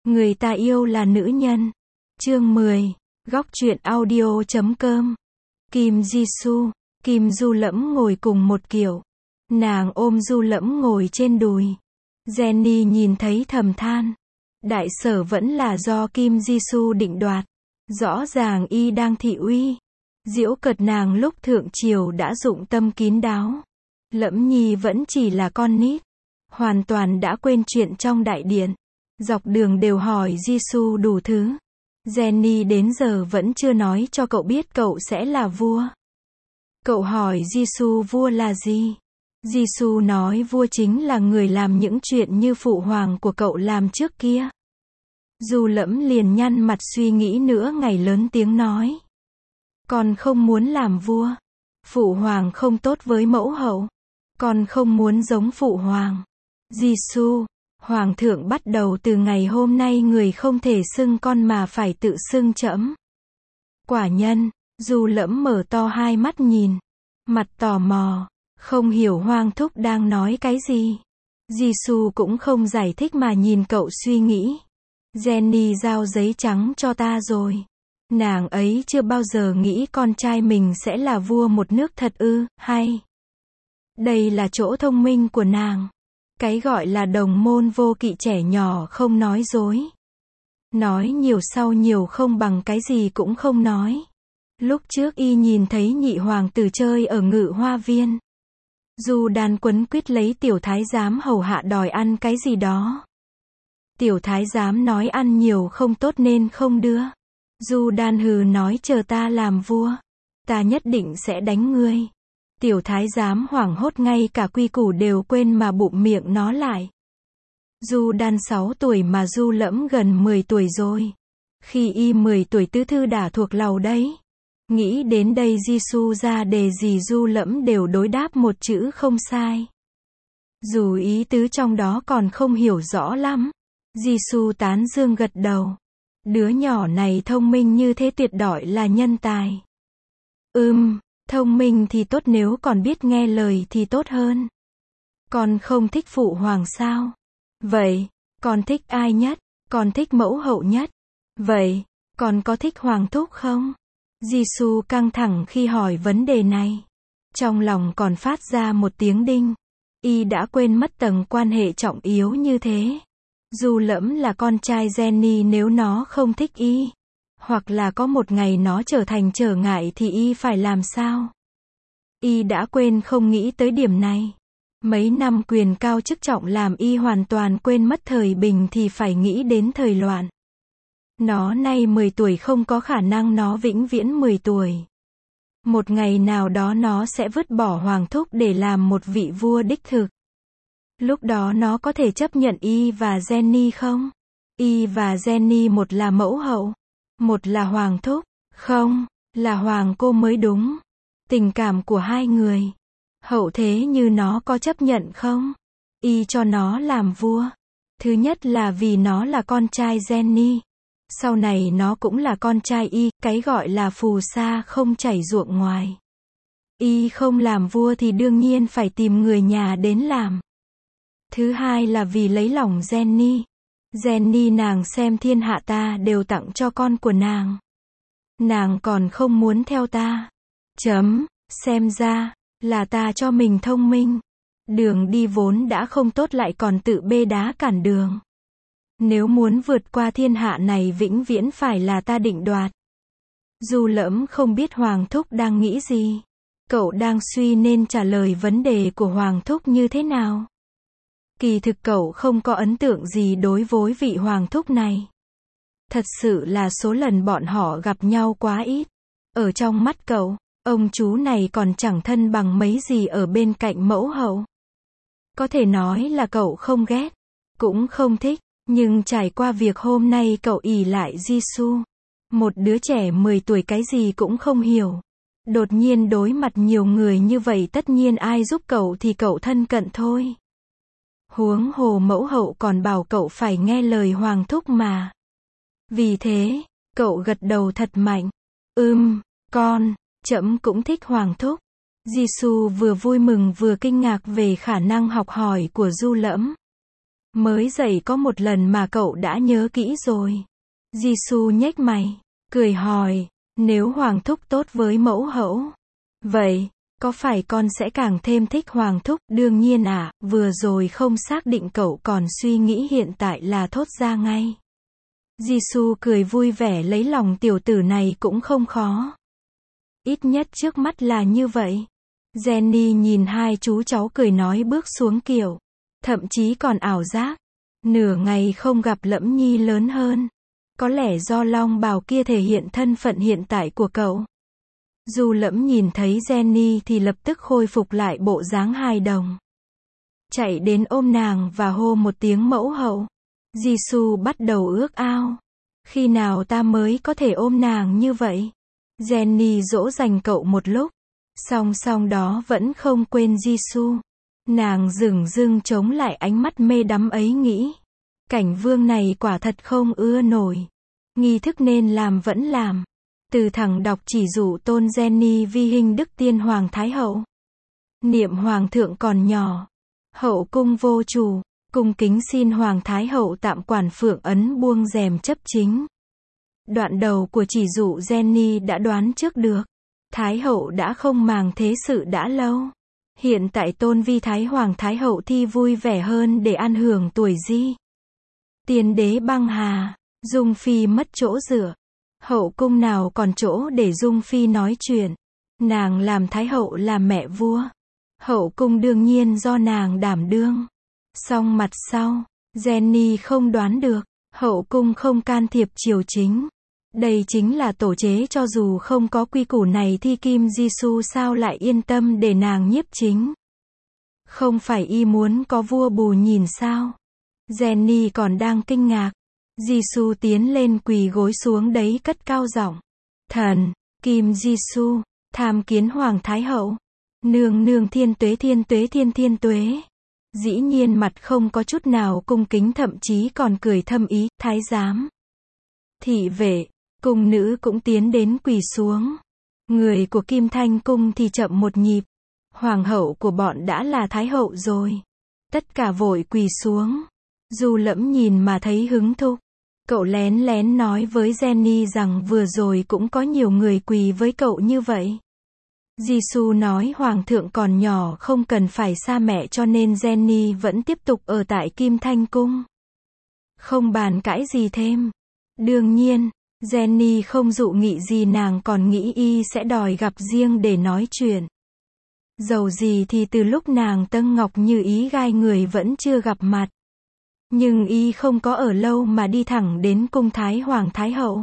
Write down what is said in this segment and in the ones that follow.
Người ta yêu là nữ nhân. Chương 10. Góc truyện audio.com. Kim Jisoo, Kim Du Lẫm ngồi cùng một kiểu. Nàng ôm Du Lẫm ngồi trên đùi. Jenny nhìn thấy thầm than. Đại sở vẫn là do Kim Jisoo định đoạt. Rõ ràng y đang thị uy. Giễu cợt nàng lúc thượng triều đã dụng tâm kín đáo. Lẫm Nhi vẫn chỉ là con nít. Hoàn toàn đã quên chuyện trong đại điện. Dọc đường đều hỏi Jisoo đủ thứ. Jenny đến giờ vẫn chưa nói cho cậu biết cậu sẽ là vua. Cậu hỏi Jisoo vua là gì? Jisoo nói vua chính là người làm những chuyện như phụ hoàng của cậu làm trước kia. Du Lẫm liền nhăn mặt suy nghĩ nữa ngày lớn tiếng nói. Con không muốn làm vua. Phụ hoàng không tốt với mẫu hậu. Con không muốn giống phụ hoàng. Jisoo, hoàng thượng bắt đầu từ ngày hôm nay người không thể xưng con mà phải tự xưng trẫm. Quả nhân, Du Lẫm mở to hai mắt nhìn. Mặt tò mò, không hiểu Hoàng thúc đang nói cái gì. Jisoo cũng không giải thích mà nhìn cậu suy nghĩ. Jenny giao giấy trắng cho ta rồi. Nàng ấy chưa bao giờ nghĩ con trai mình sẽ là vua một nước thật ư, hay? Đây là chỗ thông minh của nàng. Cái gọi là đồng môn vô kỵ trẻ nhỏ không nói dối. Nói nhiều sau nhiều không bằng cái gì cũng không nói. Lúc trước y nhìn thấy nhị hoàng tử chơi ở Ngự Hoa Viên. Du Đan quấn quýt lấy tiểu thái giám hầu hạ đòi ăn cái gì đó. Tiểu thái giám nói ăn nhiều không tốt nên không đưa. Du Đan hừ nói chờ ta làm vua. Ta nhất định sẽ đánh ngươi. Tiểu thái giám hoảng hốt ngay cả quy củ đều quên mà bụm miệng nó lại. Du Đan 6 tuổi mà Du Lẫm gần 10 tuổi rồi. Khi y 10 tuổi tứ thư đã thuộc lầu đấy. Nghĩ đến đây Jisoo ra đề gì Du Lẫm đều đối đáp một chữ không sai. Dù ý tứ trong đó còn không hiểu rõ lắm. Jisoo tán dương gật đầu. Đứa nhỏ này thông minh như thế tuyệt đối là nhân tài. Thông minh thì tốt nếu còn biết nghe lời thì tốt hơn. Con không thích phụ hoàng sao? Vậy, con thích ai nhất? Con thích mẫu hậu nhất. Vậy, con có thích hoàng thúc không? Jisoo căng thẳng khi hỏi vấn đề này. Trong lòng còn phát ra một tiếng đinh. Y đã quên mất tầng quan hệ trọng yếu như thế. Du Lẫm là con trai Jenny, nếu nó không thích y, hoặc là có một ngày nó trở thành trở ngại thì y phải làm sao? Y đã quên không nghĩ tới điểm này. Mấy năm quyền cao chức trọng làm y hoàn toàn quên mất thời bình thì phải nghĩ đến thời loạn. Nó nay 10 tuổi không có khả năng nó vĩnh viễn 10 tuổi. Một ngày nào đó nó sẽ vứt bỏ hoàng thúc để làm một vị vua đích thực. Lúc đó nó có thể chấp nhận y và Jenny không? Y và Jenny một là mẫu hậu, một là hoàng thúc, không, là hoàng cô mới đúng. Tình cảm của hai người. Hậu thế như nó có chấp nhận không? Y cho nó làm vua. Thứ nhất là vì nó là con trai Jenny. Sau này nó cũng là con trai y, cái gọi là phù sa không chảy ruộng ngoài. Y không làm vua thì đương nhiên phải tìm người nhà đến làm. Thứ hai là vì lấy lòng Jenny. Jenny nàng xem thiên hạ ta đều tặng cho con của nàng. Nàng còn không muốn theo ta. Xem ra, là ta cho mình thông minh. Đường đi vốn đã không tốt lại còn tự bê đá cản đường. Nếu muốn vượt qua thiên hạ này vĩnh viễn phải là ta định đoạt. Du Lẫm không biết Hoàng thúc đang nghĩ gì. Cậu đang suy nên trả lời vấn đề của Hoàng thúc như thế nào. Kỳ thực cậu không có ấn tượng gì đối với vị Hoàng thúc này. Thật sự là số lần bọn họ gặp nhau quá ít. Ở trong mắt cậu, ông chú này còn chẳng thân bằng mấy gì ở bên cạnh mẫu hậu. Có thể nói là cậu không ghét, cũng không thích, nhưng trải qua việc hôm nay cậu ỷ lại Jisoo. Một đứa trẻ 10 tuổi cái gì cũng không hiểu. Đột nhiên đối mặt nhiều người như vậy tất nhiên ai giúp cậu thì cậu thân cận thôi. Huống hồ mẫu hậu còn bảo cậu phải nghe lời hoàng thúc mà. Vì thế, cậu gật đầu thật mạnh. Con, trẫm cũng thích hoàng thúc. Jisoo vừa vui mừng vừa kinh ngạc về khả năng học hỏi của Du Lẫm. Mới dậy có một lần mà cậu đã nhớ kỹ rồi. Jisoo nhếch mày, cười hỏi, nếu Hoàng thúc tốt với mẫu hậu, vậy, có phải con sẽ càng thêm thích Hoàng thúc? Đương nhiên ạ, vừa rồi không xác định cậu còn suy nghĩ hiện tại là thốt ra ngay. Jisoo cười vui vẻ lấy lòng tiểu tử này cũng không khó. Ít nhất trước mắt là như vậy. Jenny nhìn hai chú cháu cười nói bước xuống kiệu. Thậm chí còn ảo giác. Nửa ngày không gặp Lẫm Nhi lớn hơn. Có lẽ do long bào kia thể hiện thân phận hiện tại của cậu. Du Lẫm nhìn thấy Jenny thì lập tức khôi phục lại bộ dáng hài đồng. Chạy đến ôm nàng và hô một tiếng mẫu hậu. Jisoo bắt đầu ước ao. Khi nào ta mới có thể ôm nàng như vậy? Jenny dỗ dành cậu một lúc. Song song đó vẫn không quên Jisoo. Nàng dửng dưng chống lại ánh mắt mê đắm ấy nghĩ. Cảnh vương này quả thật không ưa nổi. Nghi thức nên làm vẫn làm. Từ thẳng đọc chỉ dụ tôn Jenny vi hình đức tiên hoàng thái hậu. Niệm hoàng thượng còn nhỏ. Hậu cung vô chủ. Cung kính xin hoàng thái hậu tạm quản phượng ấn buông rèm chấp chính. Đoạn đầu của chỉ dụ Jenny đã đoán trước được. Thái hậu đã không màng thế sự đã lâu. Hiện tại tôn vi thái hoàng thái hậu thi vui vẻ hơn để ăn hưởng tuổi di. Tiên đế băng hà. Dung phi mất chỗ dựa. Hậu cung nào còn chỗ để Dung phi nói chuyện. Nàng làm thái hậu là mẹ vua. Hậu cung đương nhiên do nàng đảm đương. Song mặt sau, Jenny không đoán được. Hậu cung không can thiệp triều chính. Đây chính là tổ chế cho dù không có quy củ này thì Kim Jisoo sao lại yên tâm để nàng nhiếp chính. Không phải y muốn có vua bù nhìn sao. Jenny còn đang kinh ngạc. Jisoo tiến lên quỳ gối xuống đấy cất cao giọng. Thần, Kim Jisoo, tham kiến Hoàng Thái Hậu. Nương nương thiên tuế thiên tuế thiên tuế. Dĩ nhiên mặt không có chút nào cung kính thậm chí còn cười thâm ý, thái giám. Thị vệ, cung nữ cũng tiến đến quỳ xuống. Người của Kim Thanh Cung thì chậm một nhịp. Hoàng hậu của bọn đã là Thái hậu rồi. Tất cả vội quỳ xuống. Du Lẫm nhìn mà thấy hứng thú. Cậu lén lén nói với Jenny rằng vừa rồi cũng có nhiều người quỳ với cậu như vậy. Jisoo nói hoàng thượng còn nhỏ không cần phải xa mẹ cho nên Jenny vẫn tiếp tục ở tại Kim Thanh Cung. Không bàn cãi gì thêm. Đương nhiên, Jenny không dụ nghị gì nàng còn nghĩ y sẽ đòi gặp riêng để nói chuyện. Dầu gì thì từ lúc nàng Tân Ngọc Như Ý gai người vẫn chưa gặp mặt. Nhưng y không có ở lâu mà đi thẳng đến cung Thái Hoàng Thái Hậu.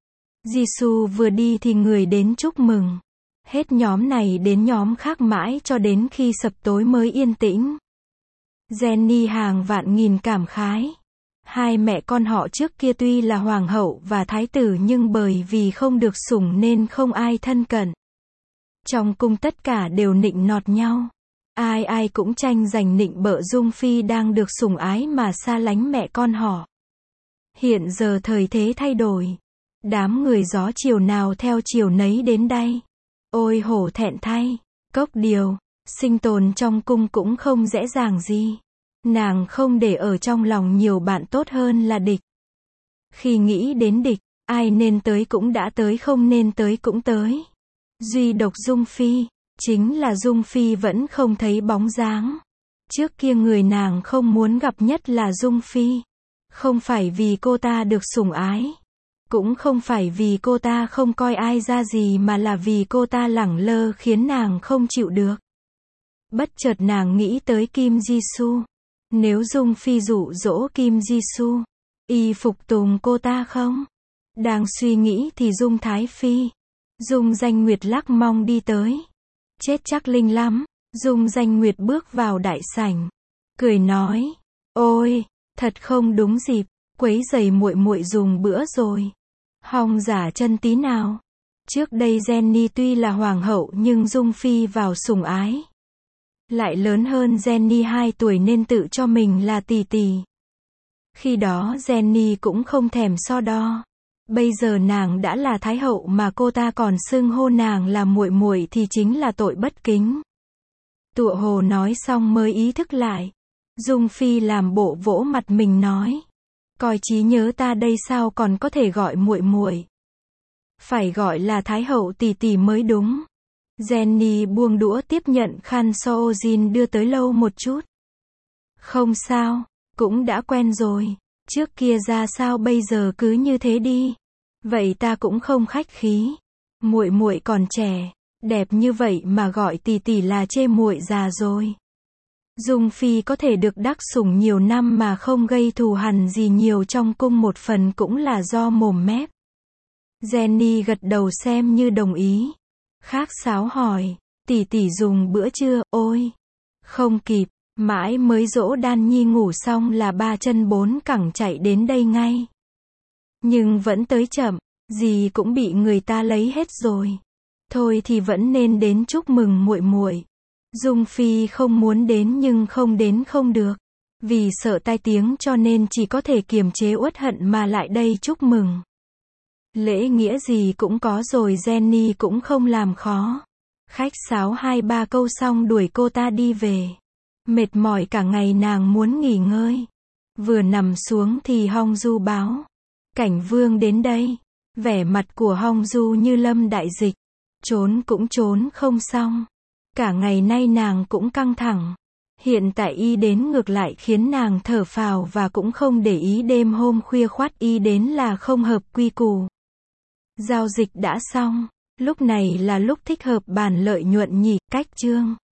Jisoo vừa đi thì người đến chúc mừng. Hết nhóm này đến nhóm khác mãi cho đến khi sập tối mới yên tĩnh. Jenny hàng vạn nghìn cảm khái. Hai mẹ con họ trước kia tuy là hoàng hậu và thái tử nhưng bởi vì không được sủng nên không ai thân cận. Trong cung tất cả đều nịnh nọt nhau. Ai ai cũng tranh giành nịnh bợ Dung Phi đang được sủng ái mà xa lánh mẹ con họ. Hiện giờ thời thế thay đổi. Đám người gió chiều nào theo chiều nấy đến đây. Ôi hổ thẹn thay. Cốc Điều, sinh tồn trong cung cũng không dễ dàng gì. Nàng không để ở trong lòng nhiều bạn tốt hơn là địch. Khi nghĩ đến địch, ai nên tới cũng đã tới không nên tới cũng tới. Duy độc Dung Phi, chính là Dung Phi vẫn không thấy bóng dáng. Trước kia người nàng không muốn gặp nhất là Dung Phi. Không phải vì cô ta được sủng ái. Cũng không phải vì cô ta không coi ai ra gì mà là vì cô ta lẳng lơ khiến nàng không chịu được. Bất chợt nàng nghĩ tới Kim Jisoo. Nếu Dung Phi dụ dỗ Kim Jisoo, y phục tùng cô ta không? Đang suy nghĩ thì Dung Thái Phi, Dung Danh Nguyệt lắc mong đi tới. Chết chắc linh lắm. Dung Danh Nguyệt bước vào đại sảnh, cười nói, ôi, thật không đúng dịp, quấy rầy muội muội dùng bữa rồi. Hòng giả chân tí nào. Trước đây Jenny tuy là hoàng hậu nhưng Dung Phi vào sủng ái. Lại lớn hơn Jenny 2 tuổi nên tự cho mình là tỷ tỷ. Khi đó Jenny cũng không thèm so đo. Bây giờ nàng đã là thái hậu mà cô ta còn xưng hô nàng là muội muội thì chính là tội bất kính. Tụa hồ nói xong mới ý thức lại. Dung Phi làm bộ vỗ mặt mình nói. Coi trí nhớ ta đây sao còn có thể gọi muội muội. Phải gọi là Thái hậu tỷ tỷ mới đúng. Jenny buông đũa tiếp nhận khăn Soojin đưa tới lâu một chút. Không sao, cũng đã quen rồi. Trước kia ra sao bây giờ cứ như thế đi. Vậy ta cũng không khách khí. Muội muội còn trẻ, đẹp như vậy mà gọi tỷ tỷ là chê muội già rồi. Dung Phi có thể được đắc sủng nhiều năm mà không gây thù hằn gì nhiều trong cung một phần cũng là do mồm mép. Jenny gật đầu xem như đồng ý. Khác Sáo hỏi, tỷ tỷ dùng bữa trưa, ôi, không kịp, mãi mới dỗ Đan Nhi ngủ xong là ba chân bốn cẳng chạy đến đây ngay. Nhưng vẫn tới chậm, gì cũng bị người ta lấy hết rồi. Thôi thì vẫn nên đến chúc mừng muội muội. Dung Phi không muốn đến nhưng không đến không được. Vì sợ tai tiếng cho nên chỉ có thể kiềm chế uất hận mà lại đây chúc mừng. Lễ nghĩa gì cũng có rồi, Jenny cũng không làm khó. Khách sáo 2-3 câu xong đuổi cô ta đi về. Mệt mỏi cả ngày nàng muốn nghỉ ngơi. Vừa nằm xuống thì Hong Du báo. Cảnh Vương đến đây. Vẻ mặt của Hong Du như lâm đại dịch. Trốn cũng trốn không xong. Cả ngày nay nàng cũng căng thẳng. Hiện tại y đến ngược lại khiến nàng thở phào và cũng không để ý đêm hôm khuya khoắt y đến là không hợp quy củ. Giao dịch đã xong. Lúc này là lúc thích hợp bàn lợi nhuận nhỉ, cách chương.